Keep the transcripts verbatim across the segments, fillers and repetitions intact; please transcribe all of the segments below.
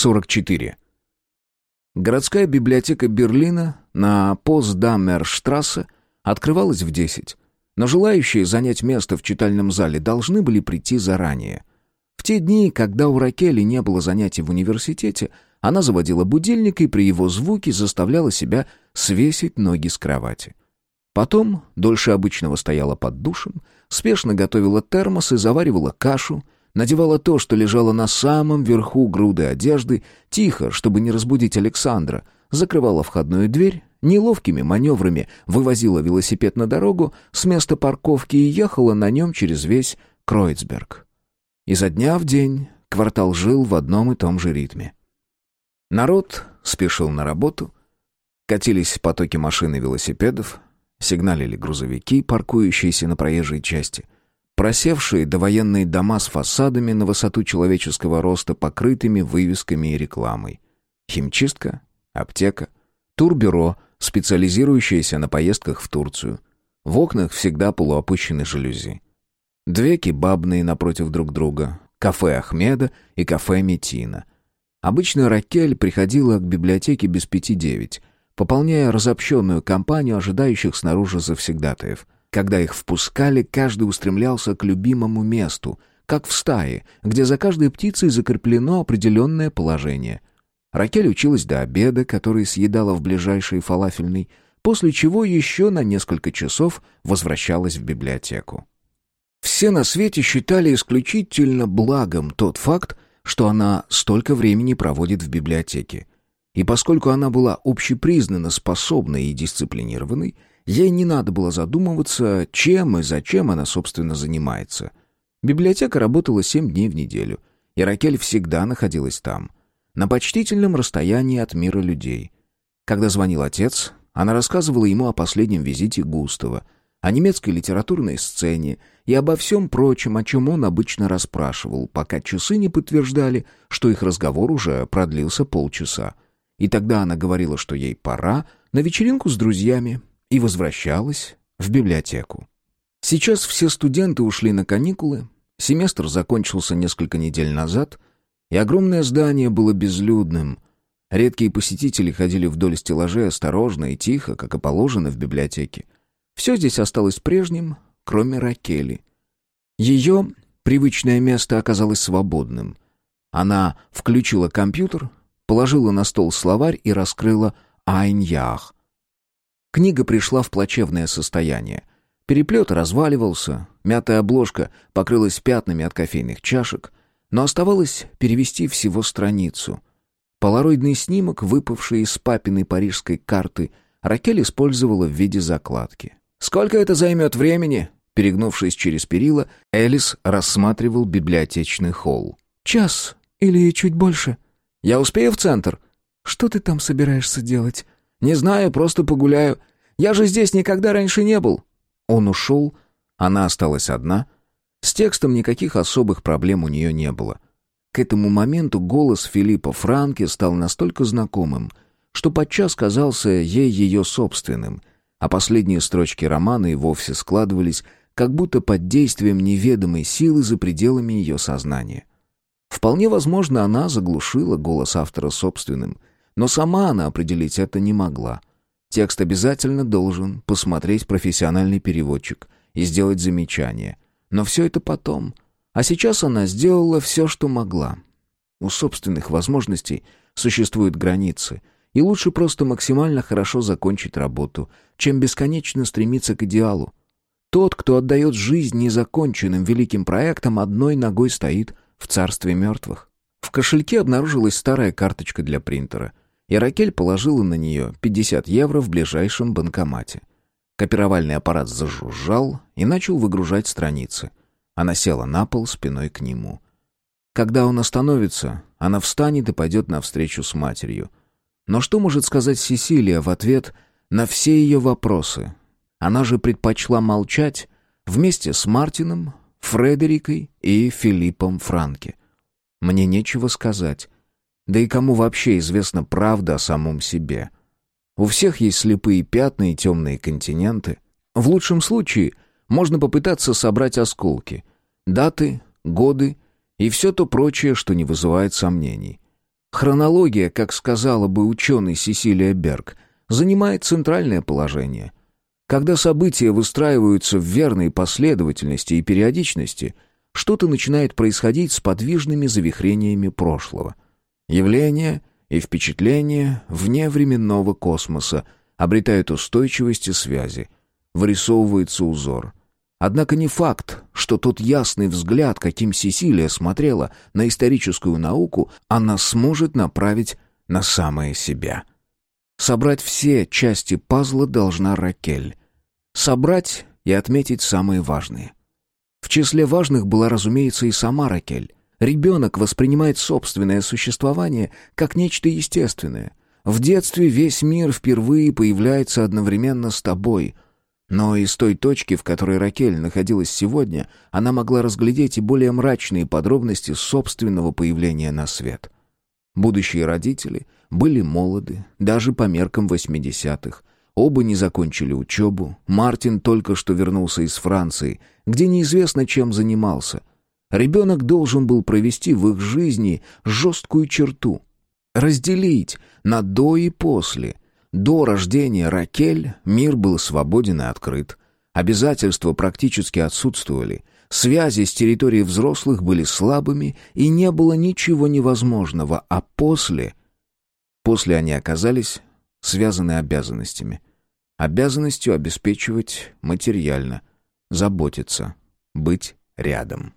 сорок четыре. Городская библиотека Берлина на Потсдамерштрассе открывалась в десять, но желающие занять место в читальном зале должны были прийти заранее. В те дни, когда у Ракели не было занятий в университете, она заводила будильник и при его звуке заставляла себя свесить ноги с кровати. Потом дольше обычного стояла под душем, спешно готовила термос и заваривала кашу, надевала то, что лежало на самом верху груды одежды, тихо, чтобы не разбудить Александра, закрывала входную дверь, неловкими маневрами вывозила велосипед на дорогу с места парковки и ехала на нем через весь Кройцберг. Изо дня в день квартал жил в одном и том же ритме. Народ спешил на работу, катились потоки машин и велосипедов, сигналили грузовики, паркующиеся на проезжей части. Просевшие довоенные дома с фасадами на высоту человеческого роста, покрытыми вывесками и рекламой. Химчистка, аптека, турбюро, специализирующееся на поездках в Турцию. В окнах всегда полуопущены жалюзи. Две кебабные напротив друг друга, кафе Ахмеда и кафе Метина. Обычно Ракель приходила к библиотеке без пяти девять, пополняя разобщенную компанию ожидающих снаружи завсегдатаев. Когда их впускали, каждый устремлялся к любимому месту, как в стае, где за каждой птицей закреплено определенное положение. Ракель училась до обеда, который съедала в ближайшей фалафельной, после чего еще на несколько часов возвращалась в библиотеку. Все на свете считали исключительно благом тот факт, что она столько времени проводит в библиотеке. И поскольку она была общепризнанно способной и дисциплинированной, ей не надо было задумываться, чем и зачем она, собственно, занимается. Библиотека работала семь дней в неделю, и Ракель всегда находилась там, на почтительном расстоянии от мира людей. Когда звонил отец, она рассказывала ему о последнем визите Густава, о немецкой литературной сцене и обо всем прочем, о чем он обычно расспрашивал, пока часы не подтверждали, что их разговор уже продлился полчаса. И тогда она говорила, что ей пора на вечеринку с друзьями, и возвращалась в библиотеку. Сейчас все студенты ушли на каникулы, семестр закончился несколько недель назад, и огромное здание было безлюдным. Редкие посетители ходили вдоль стеллажей осторожно и тихо, как и положено в библиотеке. Все здесь осталось прежним, кроме Ракели. Ее привычное место оказалось свободным. Она включила компьютер, положила на стол словарь и раскрыла «Ein Jahr». Книга пришла в плачевное состояние. Переплет разваливался, мятая обложка покрылась пятнами от кофейных чашек, но оставалось перевести всего страницу. Полароидный снимок, выпавший из папиной парижской карты, Ракель использовала в виде закладки. «Сколько это займет времени?» Перегнувшись через перила, Элис рассматривал библиотечный холл. «Час или чуть больше». «Я успею в центр?» «Что ты там собираешься делать?» «Не знаю, просто погуляю. Я же здесь никогда раньше не был». Он ушел, она осталась одна. С текстом никаких особых проблем у нее не было. К этому моменту голос Филиппа Франке стал настолько знакомым, что подчас казался ей ее собственным, а последние строчки романа и вовсе складывались, как будто под действием неведомой силы за пределами ее сознания. Вполне возможно, она заглушила голос автора собственным, но сама она определить это не могла. Текст обязательно должен посмотреть профессиональный переводчик и сделать замечание. Но все это потом. А сейчас она сделала все, что могла. У собственных возможностей существуют границы, и лучше просто максимально хорошо закончить работу, чем бесконечно стремиться к идеалу. Тот, кто отдает жизнь незаконченным великим проектам, одной ногой стоит в царстве мертвых. В кошельке обнаружилась старая карточка для принтера, и Ракель положила на нее пятьдесят евро в ближайшем банкомате. Копировальный аппарат зажужжал и начал выгружать страницы. Она села на пол спиной к нему. Когда он остановится, она встанет и пойдет навстречу с матерью. Но что может сказать Сесилия в ответ на все ее вопросы? Она же предпочла молчать вместе с Мартином, Фредерикой и Филиппом Франке. Мне нечего сказать. Да и кому вообще известна правда о самом себе? У всех есть слепые пятна и темные континенты. В лучшем случае можно попытаться собрать осколки, даты, годы и все то прочее, что не вызывает сомнений. Хронология, как сказала бы ученый Сесилия Берг, занимает центральное положение. Когда события выстраиваются в верной последовательности и периодичности, что-то начинает происходить с подвижными завихрениями прошлого. Явления и впечатления вне временного космоса обретают устойчивость и связи, вырисовывается узор. Однако не факт, что тот ясный взгляд, каким Сесилия смотрела на историческую науку, она сможет направить на самое себя. Собрать все части пазла должна Ракель. Собрать и отметить самые важные. В числе важных была, разумеется, и сама Ракель. Ребенок воспринимает собственное существование как нечто естественное. В детстве весь мир впервые появляется одновременно с тобой. Но из той точки, в которой Ракель находилась сегодня, она могла разглядеть и более мрачные подробности собственного появления на свет. Будущие родители были молоды, даже по меркам восьмидесятых. Оба не закончили учебу. Мартин только что вернулся из Франции, где неизвестно, чем занимался. Ребенок должен был провести в их жизни жесткую черту. Разделить на «до» и «после». До рождения Ракель мир был свободен и открыт. Обязательства практически отсутствовали. Связи с территорией взрослых были слабыми, и не было ничего невозможного. А после... После они оказались связаны обязанностями. Обязанностью обеспечивать материально, заботиться, быть рядом.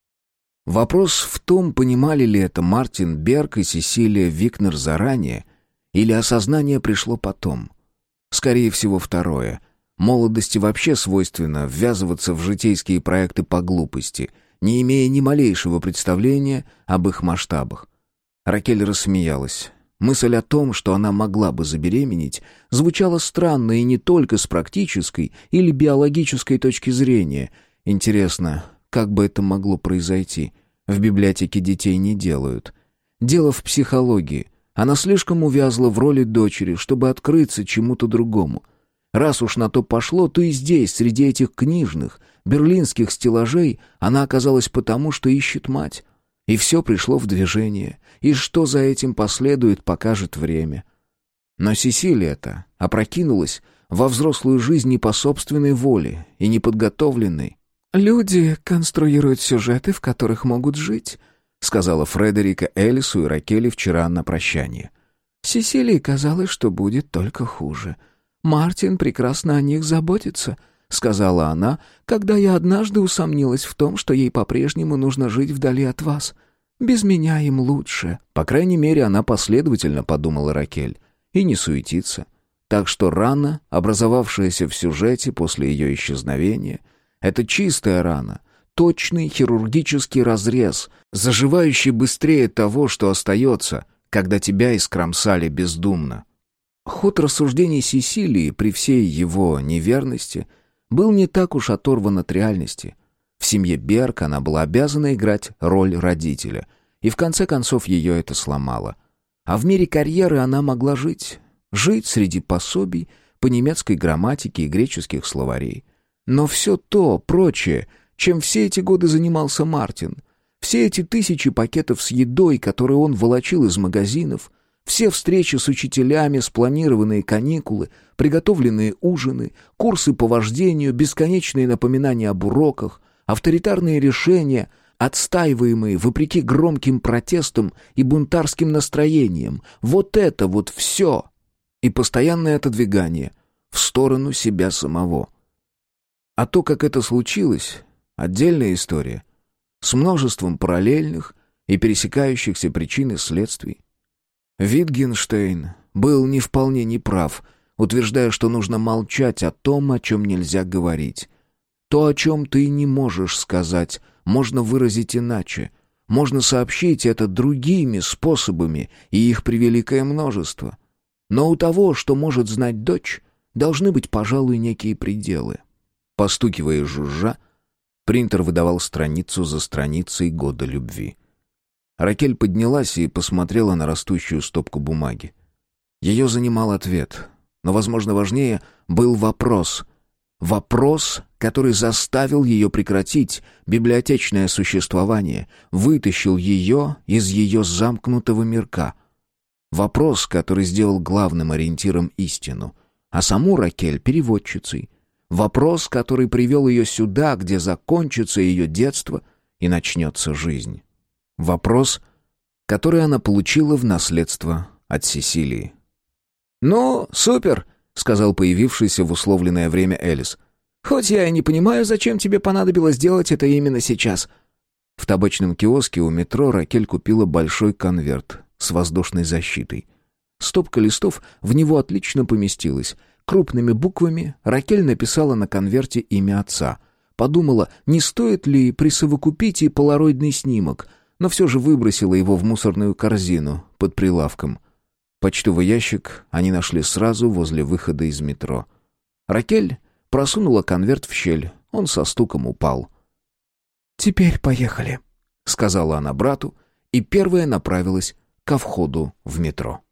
Вопрос в том, понимали ли это Мартин Берг и Сесилия Викнер заранее, или осознание пришло потом. Скорее всего, второе. Молодости вообще свойственно ввязываться в житейские проекты по глупости, не имея ни малейшего представления об их масштабах. Ракель рассмеялась. Мысль о том, что она могла бы забеременеть, звучала странно и не только с практической или биологической точки зрения. Интересно, как бы это могло произойти? В библиотеке детей не делают. Дело в психологии. Она слишком увязла в роли дочери, чтобы открыться чему-то другому. Раз уж на то пошло, то и здесь, среди этих книжных, берлинских стеллажей, она оказалась потому, что ищет мать. И все пришло в движение. И что за этим последует, покажет время. Но Сесилия-то опрокинулась во взрослую жизнь не по собственной воле и неподготовленной. «Люди конструируют сюжеты, в которых могут жить», — сказала Фредерика Элису и Ракели вчера на прощание. «Сесилии казалось, что будет только хуже. Мартин прекрасно о них заботится», — сказала она, «когда я однажды усомнилась в том, что ей по-прежнему нужно жить вдали от вас. Без меня им лучше». По крайней мере, она последовательно, подумала Ракель, и не суетится. Так что рана, образовавшаяся в сюжете после ее исчезновения, это чистая рана, точный хирургический разрез, заживающий быстрее того, что остается, когда тебя искромсали бездумно. Ход рассуждений Сесилии при всей его неверности был не так уж оторван от реальности. В семье Берг она была обязана играть роль родителя, и в конце концов ее это сломало. А в мире карьеры она могла жить, жить среди пособий по немецкой грамматике и греческих словарей. Но все то, прочее, чем все эти годы занимался Мартин, все эти тысячи пакетов с едой, которые он волочил из магазинов, все встречи с учителями, спланированные каникулы, приготовленные ужины, курсы по вождению, бесконечные напоминания об уроках, авторитарные решения, отстаиваемые вопреки громким протестам и бунтарским настроениям. Вот это вот все. И постоянное отодвигание в сторону себя самого. А то, как это случилось, отдельная история, с множеством параллельных и пересекающихся причин и следствий. Витгенштейн был не вполне неправ, утверждая, что нужно молчать о том, о чем нельзя говорить. То, о чем ты не можешь сказать, можно выразить иначе. Можно сообщить это другими способами, и их превеликое множество. Но у того, что может знать дочь, должны быть, пожалуй, некие пределы. Постукивая и жужжа, принтер выдавал страницу за страницей «Года любви». Ракель поднялась и посмотрела на растущую стопку бумаги. Ее занимал ответ, но, возможно, важнее был вопрос. Вопрос, который заставил ее прекратить библиотечное существование, вытащил ее из ее замкнутого мирка. Вопрос, который сделал главным ориентиром истину, а саму Ракель — переводчицей. Вопрос, который привел ее сюда, где закончится ее детство и начнется жизнь. Вопрос, который она получила в наследство от Сесилии. «Ну, супер», — сказал появившийся в условленное время Элис. «Хоть я и не понимаю, зачем тебе понадобилось делать это именно сейчас». В табачном киоске у метро Ракель купила большой конверт с воздушной защитой. Стопка листов в него отлично поместилась. Крупными буквами Ракель написала на конверте имя отца. Подумала, не стоит ли присовокупить и полароидный снимок, но все же выбросила его в мусорную корзину под прилавком. Почтовый ящик они нашли сразу возле выхода из метро. Ракель просунула конверт в щель, он со стуком упал. «Теперь поехали», — сказала она брату, и первая направилась ко входу в метро.